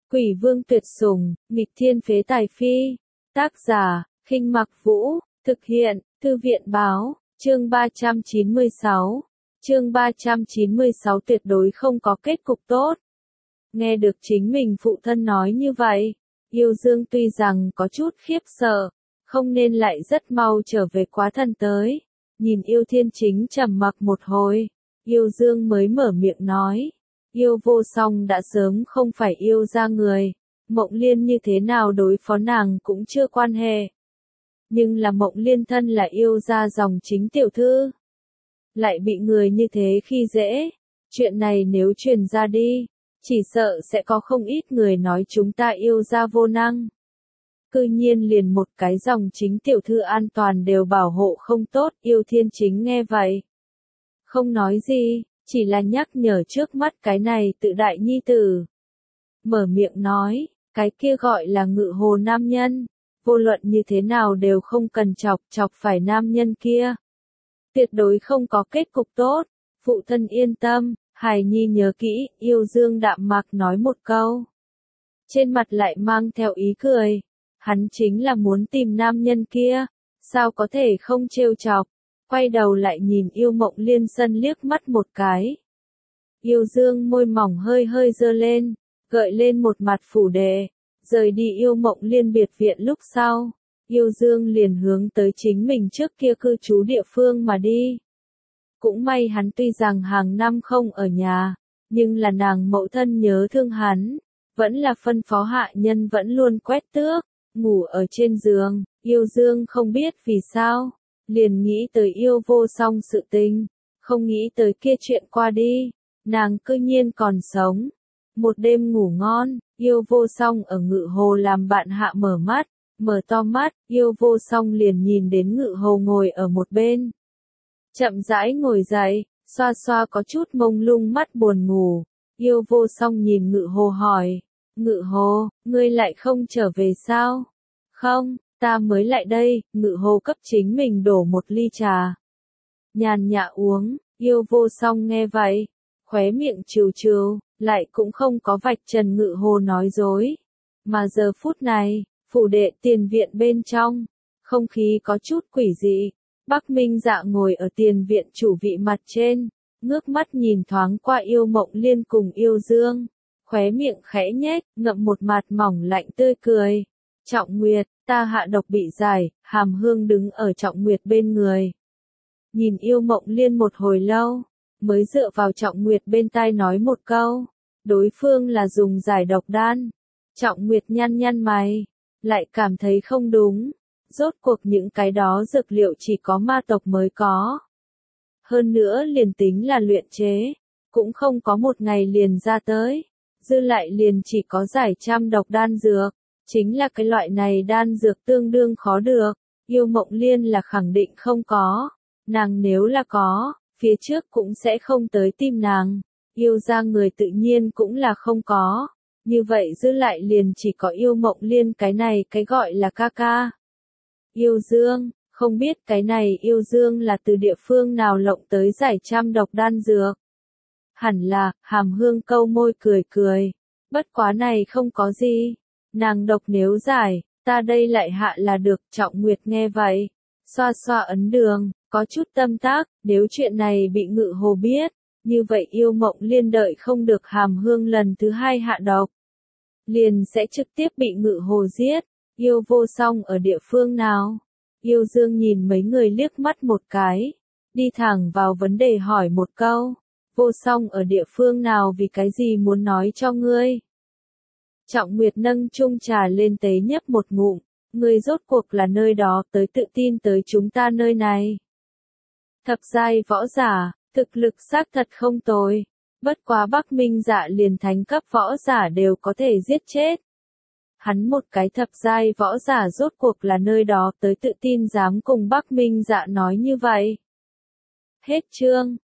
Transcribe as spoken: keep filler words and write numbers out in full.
Quỷ vương tuyệt sủng, nghịch thiên phế tài phi. Tác giả, Khinh Mặc Vũ, thực hiện, Thư viện báo, chương ba trăm chín mươi sáu. Chương ba trăm chín mươi sáu tuyệt đối không có kết cục tốt. Nghe được chính mình phụ thân nói như vậy, Yêu Dương tuy rằng có chút khiếp sợ, không nên lại rất mau trở về quá thân tới. Nhìn Yêu Thiên Chính trầm mặc một hồi, Yêu Dương mới mở miệng nói. Yêu Vô Song đã sớm không phải yêu ra người, Mộng Liên như thế nào đối phó nàng cũng chưa quan hệ. Nhưng là Mộng Liên thân là yêu ra dòng chính tiểu thư, lại bị người như thế khi dễ. Chuyện này nếu truyền ra đi, chỉ sợ sẽ có không ít người nói chúng ta yêu ra vô năng. Cư nhiên liền một cái dòng chính tiểu thư an toàn đều bảo hộ không tốt. Yêu Thiên Chính nghe vậy, không nói gì, chỉ là nhắc nhở trước mắt cái này tự đại nhi tử. Mở miệng nói, cái kia gọi là Ngự Hồ nam nhân, vô luận như thế nào đều không cần chọc chọc phải nam nhân kia. Tuyệt đối không có kết cục tốt. Phụ thân yên tâm, hài nhi nhớ kỹ. Yêu Dương đạm mạc nói một câu, trên mặt lại mang theo ý cười. Hắn chính là muốn tìm nam nhân kia, sao có thể không trêu chọc. Quay đầu lại nhìn Yêu Mộng Liên sân liếc mắt một cái. Yêu Dương môi mỏng hơi hơi dơ lên, gợi lên một mặt phủ đề. Rời đi Yêu Mộng Liên biệt viện lúc sau, Yêu Dương liền hướng tới chính mình trước kia cư trú địa phương mà đi. Cũng may hắn tuy rằng hàng năm không ở nhà, nhưng là nàng mẫu thân nhớ thương hắn, vẫn là phân phó hạ nhân vẫn luôn quét tước, ngủ ở trên giường. Yêu Dương không biết vì sao, liền nghĩ tới Yêu Vô Song sự tình, không nghĩ tới kia chuyện qua đi, nàng cư nhiên còn sống. Một đêm ngủ ngon, Yêu Vô Song ở Ngự Hồ làm bạn hạ mở mắt, mở to mắt, Yêu Vô Song liền nhìn đến Ngự Hồ ngồi ở một bên. Chậm rãi ngồi dậy, xoa xoa có chút mông lung mắt buồn ngủ. Yêu Vô Song nhìn Ngự Hồ hỏi, Ngự Hồ, ngươi lại không trở về sao? Không, ta mới lại đây. Ngự Hồ cấp chính mình đổ một ly trà, nhàn nhã uống. Yêu Vô Song nghe vậy, khóe miệng trừ trừ, lại cũng không có vạch trần Ngự Hồ nói dối. Mà giờ phút này, phủ đệ tiền viện bên trong, không khí có chút quỷ dị. Bắc Minh Dạ ngồi ở tiền viện chủ vị mặt trên, ngước mắt nhìn thoáng qua Yêu Mộng Liên cùng Yêu Dương, khóe miệng khẽ nhếch, ngậm một mặt mỏng lạnh tươi cười. Trọng Nguyệt, ta hạ độc bị giải. Hàm Hương đứng ở Trọng Nguyệt bên người, nhìn Yêu Mộng Liên một hồi lâu, mới dựa vào Trọng Nguyệt bên tai nói một câu, đối phương là dùng giải độc đan. Trọng Nguyệt nhăn nhăn mày, lại cảm thấy không đúng. Rốt cuộc những cái đó dược liệu chỉ có ma tộc mới có. Hơn nữa liền tính là luyện chế, cũng không có một ngày liền ra tới. Dư lại liền chỉ có giải trăm độc đan dược. Chính là cái loại này đan dược tương đương khó được. Yêu Mộng Liên là khẳng định không có. Nàng nếu là có, phía trước cũng sẽ không tới tìm nàng. Yêu ra người tự nhiên cũng là không có. Như vậy dư lại liền chỉ có Yêu Mộng Liên cái này cái gọi là ca ca. Yêu Dương, không biết cái này Yêu Dương là từ địa phương nào lộng tới giải trăm độc đan dược. Hẳn là. Hàm Hương câu môi cười cười. Bất quá này không có gì. Nàng độc nếu giải, ta đây lại hạ là được. Trọng Nguyệt nghe vậy, xoa xoa ấn đường, có chút tâm tác. Nếu chuyện này bị Ngự Hồ biết, như vậy Yêu Mộng Liên đợi không được Hàm Hương lần thứ hai hạ độc, liền sẽ trực tiếp bị Ngự Hồ giết. Yêu Vô Song ở địa phương nào? Yêu Dương nhìn mấy người liếc mắt một cái, đi thẳng vào vấn đề hỏi một câu. Vô Song ở địa phương nào, vì cái gì muốn nói cho ngươi? Trọng Nguyệt nâng chung trà lên tế nhấp một ngụm, ngươi rốt cuộc là nơi đó tới tự tin tới chúng ta nơi này. Thập giai võ giả, thực lực xác thật không tồi, bất quá Bắc Minh Dạ liền thánh cấp võ giả đều có thể giết chết. Hắn một cái thập giai võ giả rốt cuộc là nơi đó tới tự tin dám cùng Bắc Minh Dạ nói như vậy. Hết chương.